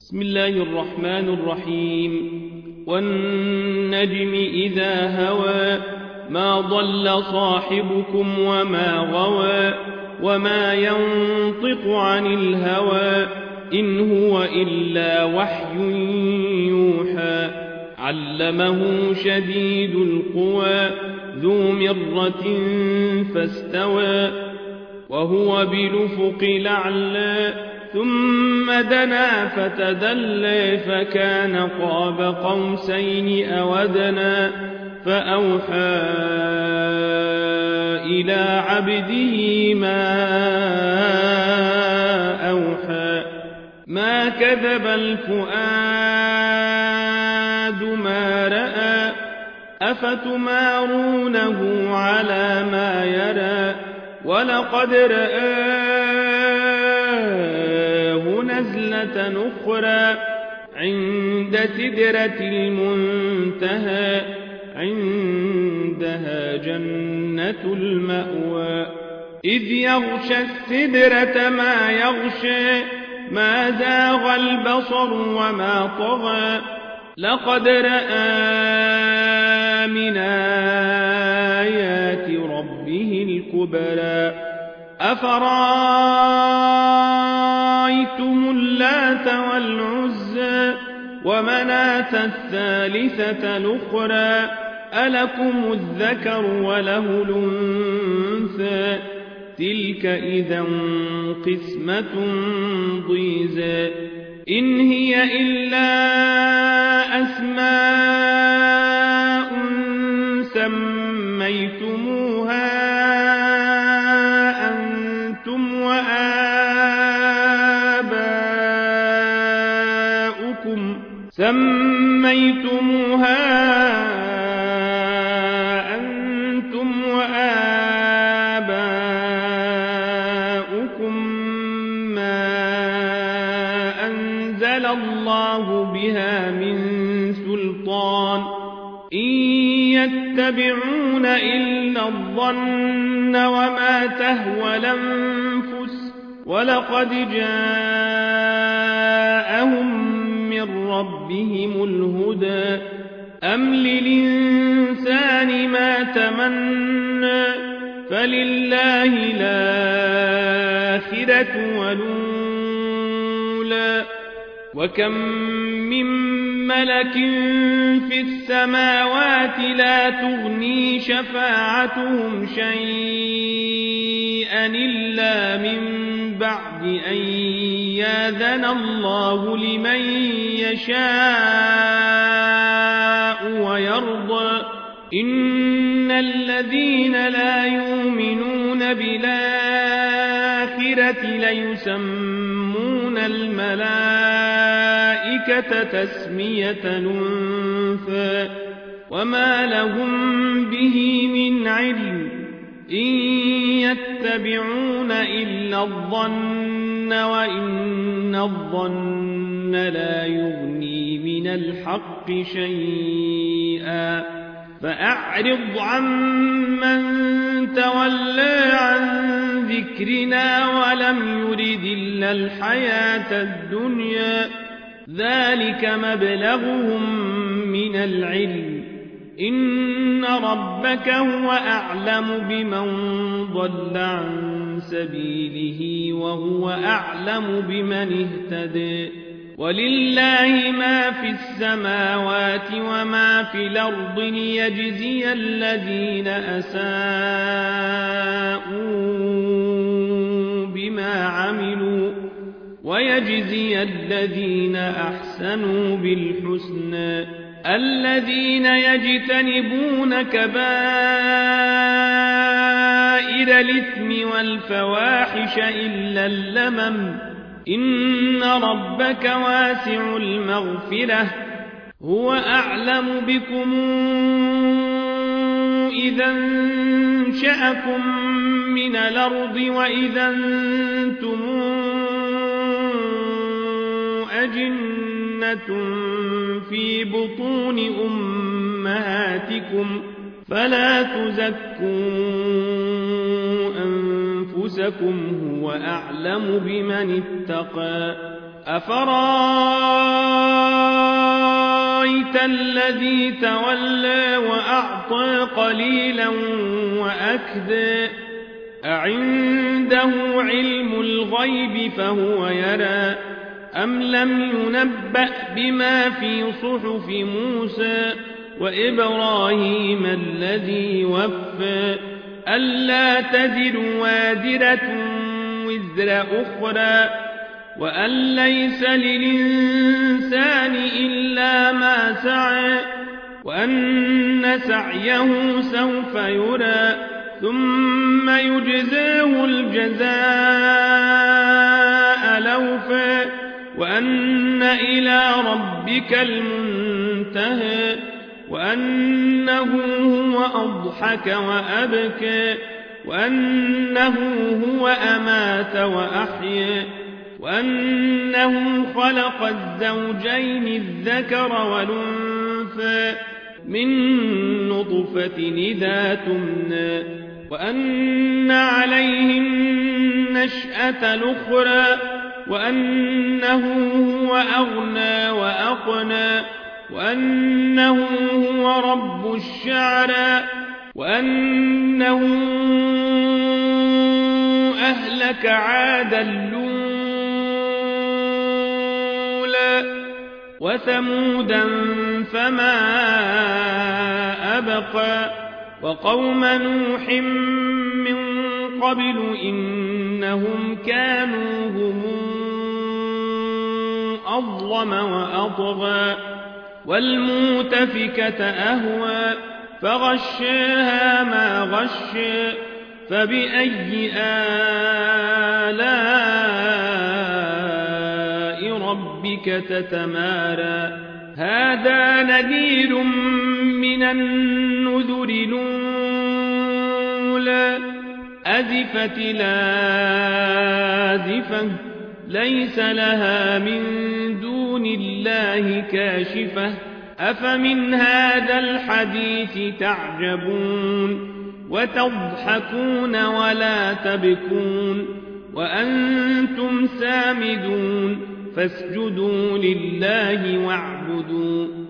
بسم الله الرحمن الرحيم والنجم إذا هوى ما ضل صاحبكم وما غوى وما ينطق عن الهوى إن هو إلا وحي يوحى علمه شديد القوى ذو مرة فاستوى وهو بالأفق الأعلى ثم دنا فتدلى فكان قاب قوسين أو أدنى فأوحى إلى عبده ما أوحى ما كذب الفؤاد ما رأى أفتمارونه على ما يرى ولقد رآه نزلة أخرى عند سدرة المنتهى عندها جنة المأوى إذ يغشى السدرة ما يغشى ما زاغ البصر وما طغى لقد رأى من آيات ربه الكبرى أفرأيتم اللات والعزى ومناة الثالثة الأخرى ألكم الذكر وله الأنثى تلك إذا قسمة ضيزى إن هي إلا أسماء سميتموها أنتم وآباؤكم ما أنزل الله بها من سلطان إن يتبعون إلا الظن وما تهوى الأنفس ولقد جاءهم من ربهم الهدى أم للإنسان ما تمنى فلله الآخرة والأولى وكم من ملك في السماوات لا تغني شفاعتهم شيئا إلا من بعد أن يأذن الله لمن يشاء ويرضى إن الذين لا يؤمنون بالآخرة ليسمون الملائكة تسمية الأنثى وما لهم به من علم إن يتبعون إلا الظن وإن الظن لا يغني من الحق شيئا فأعرض عمن تولى عن ذكرنا ولم يرد إلا الحياة الدنيا ذلك مبلغهم من العلم إن ربك هو أعلم بمن ضل عن سبيله وهو أعلم بمن اهتدى ولله ما في السماوات وما في الأرض ليجزي الذين أساءوا بما عملوا ويجزي الذين أحسنوا بالحسنى الذين يجتنبون كبائر الإثم والفواحش إلا اللمم إن ربك واسع المغفرة هو أعلم بكم إذا انشأكم من الأرض وإذا أنتم أجنة في بطون أمهاتكم فلا تزكوا أنفسكم هو أعلم بمن اتقى أفرأيتم أرأيت الذي تولى وأعطى قليلا وأكدى أعنده علم الغيب فهو يرى أم لم ينبأ بما في صحف موسى وإبراهيم الذي وفى ألا تزر وازرة وزر أخرى وأن ليس للإنسان إلا ما سعى وأن سعيه سوف يرى ثم يجزاه الجزاء الأوفى وأن إلى ربك المنتهى وأنه هو أضحك وأبكى وأنه هو أمات وأحيا وأنه خلق الزوجين الذكر والأنثى من نطفة إذا تمنى وأن عليه النشأة الأخرى وأنه هو أغنى وأقنى وأنه هو رب الشعرى وأنه أهلك عادا الأولى وثمودا فما أبقى وقوم نوح من قبل إنهم كانوا هم أظلم وأطغى والمؤتفكة أهوى فغشاها ما غشى فبأي آلاء ربك تتمارى هذا نذير من النذر الأولى أزفت لازفة ليس لها من دون الله كاشفة أفمن هذا الحديث تعجبون وتضحكون ولا تبكون وأنتم سامدون فاسجدوا لله واعبدوا